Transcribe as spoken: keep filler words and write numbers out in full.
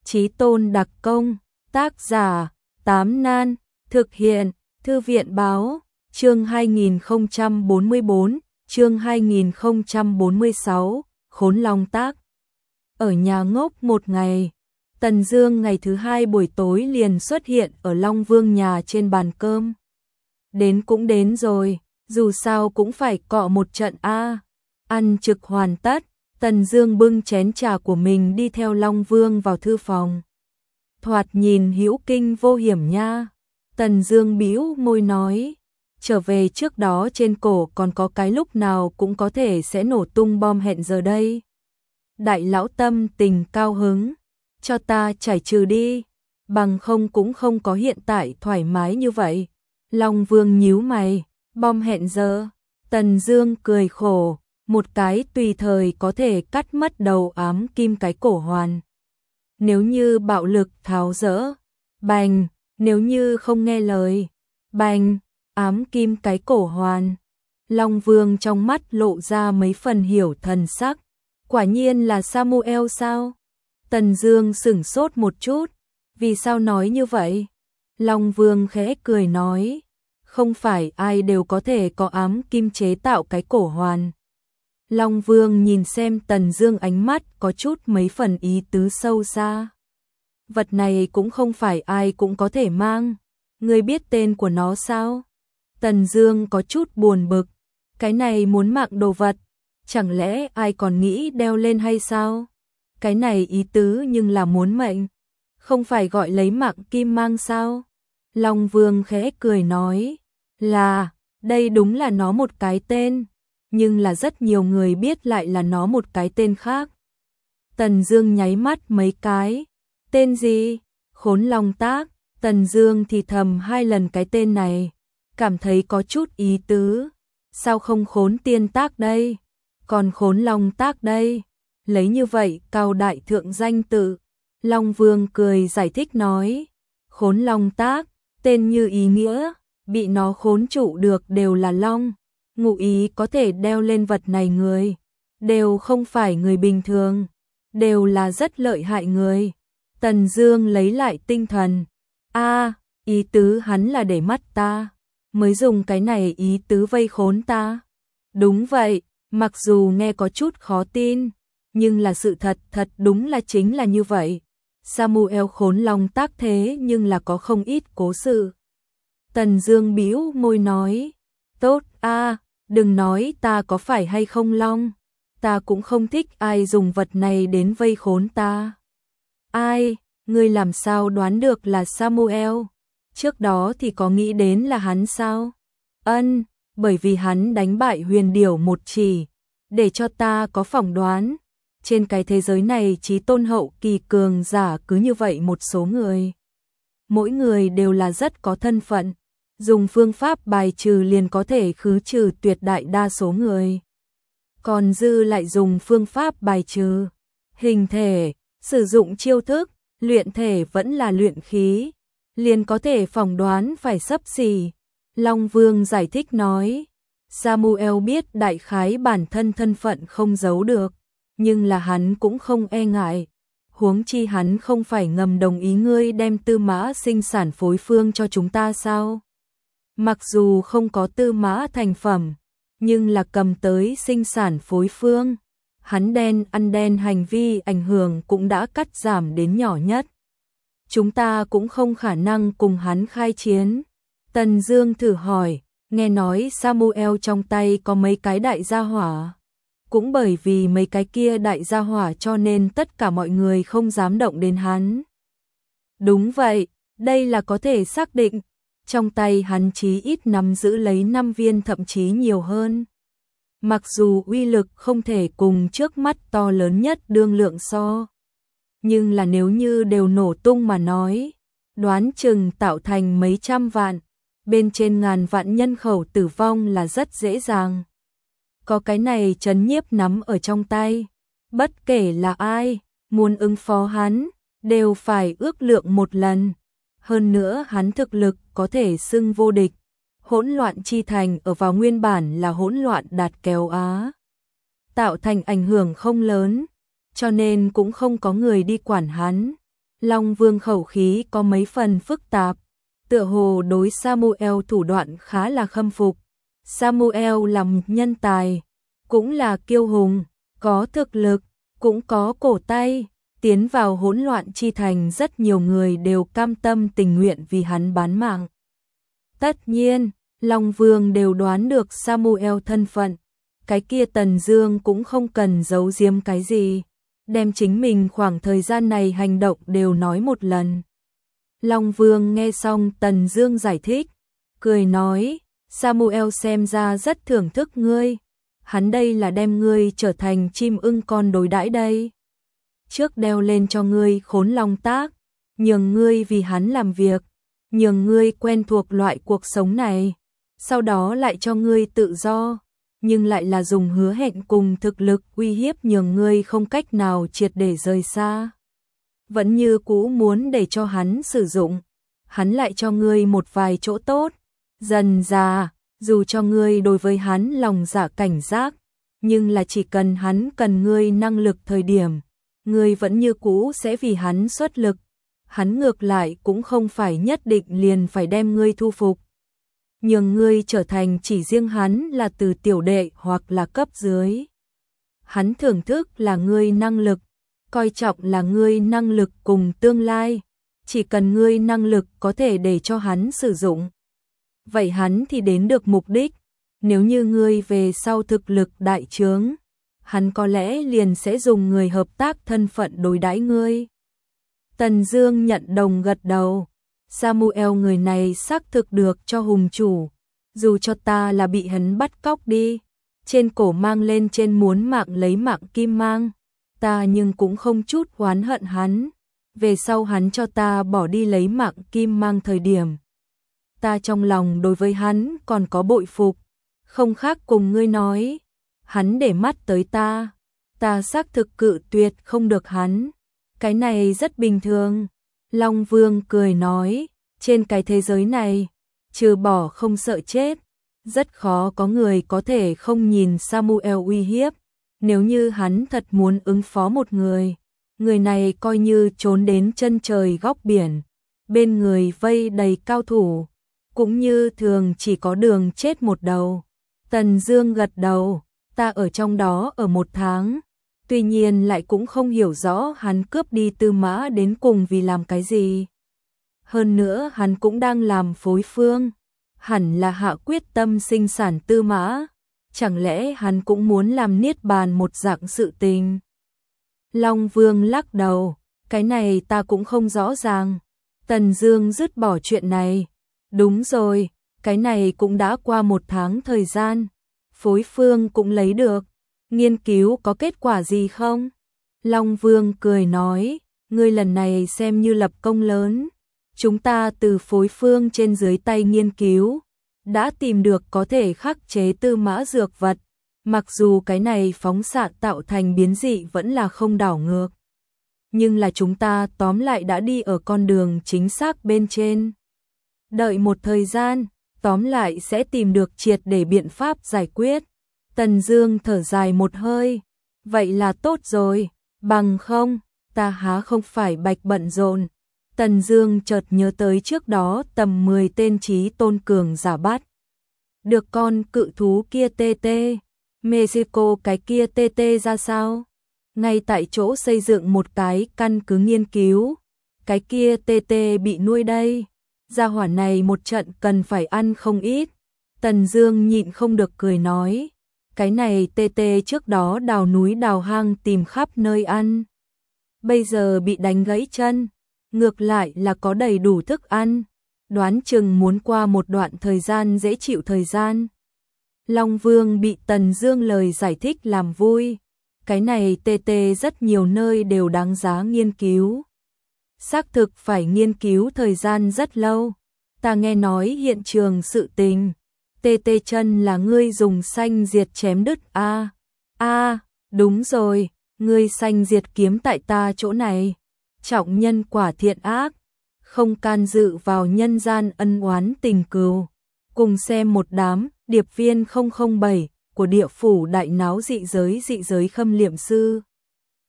Chí tôn đặc công, tác giả, Tám Nan, thực hiện, Thư viện báo, chương hai nghìn không trăm bốn mươi bốn, chương hai nghìn không trăm bốn mươi sáu, Khốn Long Tác. Ở nhà ngốc một ngày, Tần Dương ngày thứ hai buổi tối liền xuất hiện ở Long Vương nhà trên bàn cơm. Đến cũng đến rồi, dù sao cũng phải cọ một trận a. Ăn trực hoàn tất, Tần Dương bưng chén trà của mình đi theo Long Vương vào thư phòng. Thoạt nhìn hữu kinh vô hiểm nha. Tần Dương bĩu môi nói, trở về trước đó trên cổ còn có cái lúc nào cũng có thể sẽ nổ tung bom hẹn giờ đây. Đại lão tâm tình cao hứng, cho ta giải trừ đi, bằng không cũng không có hiện tại thoải mái như vậy. Long Vương nhíu mày, bom hẹn giờ. Tần Dương cười khổ, một cái tùy thời có thể cắt mất đầu ám kim cái cổ hoàn. Nếu như bạo lực tháo dỡ, bành, nếu như không nghe lời, bành, ám kim cái cổ hoàn. Long Vương trong mắt lộ ra mấy phần hiểu thần sắc, quả nhiên là Samuel sao? Tần Dương sững sốt một chút, vì sao nói như vậy? Long Vương khẽ cười nói, không phải ai đều có thể có ám kim chế tạo cái cổ hoàn. Long Vương nhìn xem Tần Dương ánh mắt có chút mấy phần ý tứ sâu xa. Vật này cũng không phải ai cũng có thể mang, ngươi biết tên của nó sao? Tần Dương có chút buồn bực, cái này muốn mạng đồ vật, chẳng lẽ ai còn nghĩ đeo lên hay sao? Cái này ý tứ nhưng là muốn mệnh, không phải gọi lấy mạng kim mang sao? Long Vương khẽ cười nói, là, đây đúng là nó một cái tên, nhưng là rất nhiều người biết lại là nó một cái tên khác. Tần Dương nháy mắt mấy cái, tên gì? Khốn Long Tác. Tần Dương thì thầm hai lần cái tên này, cảm thấy có chút ý tứ. Sao không Khốn Tiên Tác đây? Còn Khốn Long Tác đây? Lấy như vậy cao đại thượng danh tự. Long Vương cười giải thích nói, Khốn Long Tác, tên như ý nghĩa, bị nó khốn trụ được đều là long. Ngụ ý có thể đeo lên vật này người, đều không phải người bình thường, đều là rất lợi hại người. Tần Dương lấy lại tinh thần, a, ý tứ hắn là để mắt ta, mới dùng cái này ý tứ vây khốn ta. Đúng vậy, mặc dù nghe có chút khó tin, nhưng là sự thật, thật đúng là chính là như vậy. Samuel Khốn Long Tác thế nhưng là có không ít cố sự. Tần Dương bĩu môi nói, tốt a, đừng nói ta có phải hay không long, ta cũng không thích ai dùng vật này đến vây khốn ta. Ai, ngươi làm sao đoán được là Samuel? Trước đó thì có nghĩ đến là hắn sao? Ân, bởi vì hắn đánh bại Huyền Điểu một chỉ, để cho ta có phỏng đoán. Trên cái thế giới này chí tôn hậu kỳ cường giả cứ như vậy một số người. Mỗi người đều là rất có thân phận, dùng phương pháp bài trừ liền có thể khứ trừ tuyệt đại đa số người. Còn dư lại dùng phương pháp bài trừ hình thể, sử dụng chiêu thức, luyện thể vẫn là luyện khí, liền có thể phỏng đoán phải xấp xỉ. Long Vương giải thích nói, Samuel biết đại khái bản thân thân phận không giấu được, nhưng là hắn cũng không e ngại. Huống chi hắn không phải ngầm đồng ý ngươi đem tư mã sinh sản phối phương cho chúng ta sao? Mặc dù không có tư mã thành phẩm, nhưng là cầm tới sinh sản phối phương, hắn đen ăn đen hành vi ảnh hưởng cũng đã cắt giảm đến nhỏ nhất. Chúng ta cũng không khả năng cùng hắn khai chiến. Tần Dương thử hỏi, nghe nói Samuel trong tay có mấy cái đại gia hỏa. Cũng bởi vì mấy cái kia đại gia hỏa cho nên tất cả mọi người không dám động đến hắn. Đúng vậy, đây là có thể xác định. Trong tay hắn chí ít nắm giữ lấy năm viên thậm chí nhiều hơn. Mặc dù uy lực không thể cùng trước mắt to lớn nhất đương lượng so, nhưng là nếu như đều nổ tung mà nói, đoán chừng tạo thành mấy trăm vạn, bên trên ngàn vạn nhân khẩu tử vong là rất dễ dàng. Có cái này trấn nhiếp nắm ở trong tay, bất kể là ai, muốn ứng phó hắn, đều phải ước lượng một lần. Hơn nữa hắn thực lực có thể xưng vô địch. Hỗn loạn chi thành ở vào nguyên bản là hỗn loạn đạt kéo Á, tạo thành ảnh hưởng không lớn, cho nên cũng không có người đi quản hắn. Long Vương khẩu khí có mấy phần phức tạp, tựa hồ đối Samuel thủ đoạn khá là khâm phục. Samuel là một nhân tài, cũng là kiêu hùng, có thực lực, cũng có cổ tay, tiến vào hỗn loạn chi thành rất nhiều người đều cam tâm tình nguyện vì hắn bán mạng. Tất nhiên, Long Vương đều đoán được Samuel thân phận, cái kia Tần Dương cũng không cần giấu giếm cái gì, đem chính mình khoảng thời gian này hành động đều nói một lần. Long Vương nghe xong Tần Dương giải thích, cười nói, Samuel xem ra rất thưởng thức ngươi, hắn đây là đem ngươi trở thành chim ưng con đối đãi đây. Trước đeo lên cho ngươi khốn long tác, nhường ngươi vì hắn làm việc, nhường ngươi quen thuộc loại cuộc sống này, sau đó lại cho ngươi tự do, nhưng lại là dùng hứa hẹn cùng thực lực uy hiếp nhường ngươi không cách nào triệt để rời xa. Vẫn như cũ muốn để cho hắn sử dụng, hắn lại cho ngươi một vài chỗ tốt, dần dà, dù cho ngươi đối với hắn lòng dạ cảnh giác, nhưng là chỉ cần hắn cần ngươi năng lực thời điểm, ngươi vẫn như cũ sẽ vì hắn xuất lực, hắn ngược lại cũng không phải nhất định liền phải đem ngươi thu phục. Nhưng ngươi trở thành chỉ riêng hắn là từ tiểu đệ hoặc là cấp dưới. Hắn thưởng thức là ngươi năng lực, coi trọng là ngươi năng lực cùng tương lai, chỉ cần ngươi năng lực có thể để cho hắn sử dụng. Vậy hắn thì đến được mục đích, nếu như ngươi về sau thực lực đại trướng, hắn có lẽ liền sẽ dùng người hợp tác thân phận đối đãi ngươi. Tần Dương nhận đồng gật đầu, Samuel người này xác thực được cho hùng chủ, dù cho ta là bị hắn bắt cóc đi, trên cổ mang lên trên muốn mạng lấy mạng kim mang, ta nhưng cũng không chút oán hận hắn, về sau hắn cho ta bỏ đi lấy mạng kim mang thời điểm, ta trong lòng đối với hắn còn có bội phục, không khác cùng ngươi nói, hắn để mắt tới ta, ta xác thực cự tuyệt không được hắn, cái này rất bình thường. Long Vương cười nói, trên cái thế giới này, trừ bỏ không sợ chết, rất khó có người có thể không nhìn Samuel uy hiếp, nếu như hắn thật muốn ứng phó một người, người này coi như trốn đến chân trời góc biển, bên người vây đầy cao thủ, cũng như thường chỉ có đường chết một đầu. Tần Dương gật đầu, ta ở trong đó ở một tháng, tuy nhiên lại cũng không hiểu rõ hắn cướp đi Tư Mã đến cùng vì làm cái gì. Hơn nữa hắn cũng đang làm phối phương, hẳn là hạ quyết tâm sinh sản Tư Mã, chẳng lẽ hắn cũng muốn làm niết bàn một dạng sự tình. Long Vương lắc đầu, cái này ta cũng không rõ ràng. Tần Dương dứt bỏ chuyện này, đúng rồi, cái này cũng đã qua một tháng thời gian, phối phương cũng lấy được, nghiên cứu có kết quả gì không? Long Vương cười nói, ngươi lần này xem như lập công lớn, chúng ta từ phối phương trên dưới tay nghiên cứu, đã tìm được có thể khắc chế Tư Mã dược vật, mặc dù cái này phóng xạ tạo thành biến dị vẫn là không đảo ngược, nhưng là chúng ta tóm lại đã đi ở con đường chính xác bên trên. Đợi một thời gian, tóm lại sẽ tìm được triệt để biện pháp giải quyết. Tần Dương thở dài một hơi, vậy là tốt rồi, bằng không, ta há không phải bạch bận rộn. Tần Dương chợt nhớ tới trước đó tầm mười tên chí tôn cường giả bắt được con cự thú kia tê tê, Mexico cái kia tê tê ra sao? Ngay tại chỗ xây dựng một cái căn cứ nghiên cứu, cái kia tê tê bị nuôi đây, gia hỏa này một trận cần phải ăn không ít. Tần Dương nhịn không được cười nói, cái này tê tê trước đó đào núi đào hang tìm khắp nơi ăn, bây giờ bị đánh gãy chân, ngược lại là có đầy đủ thức ăn, đoán chừng muốn qua một đoạn thời gian dễ chịu thời gian. Long Vương bị Tần Dương lời giải thích làm vui, cái này tê tê rất nhiều nơi đều đáng giá nghiên cứu. Xác thực phải nghiên cứu thời gian rất lâu, ta nghe nói hiện trường sự tình, tê tê chân là ngươi dùng xanh diệt chém đứt a. A, đúng rồi, ngươi xanh diệt kiếm tại ta chỗ này. Trọng nhân quả thiện ác, không can dự vào nhân gian ân oán tình cừu. Cùng xem một đám điệp viên không không bảy của địa phủ đại náo dị giới dị giới khâm liệm sư.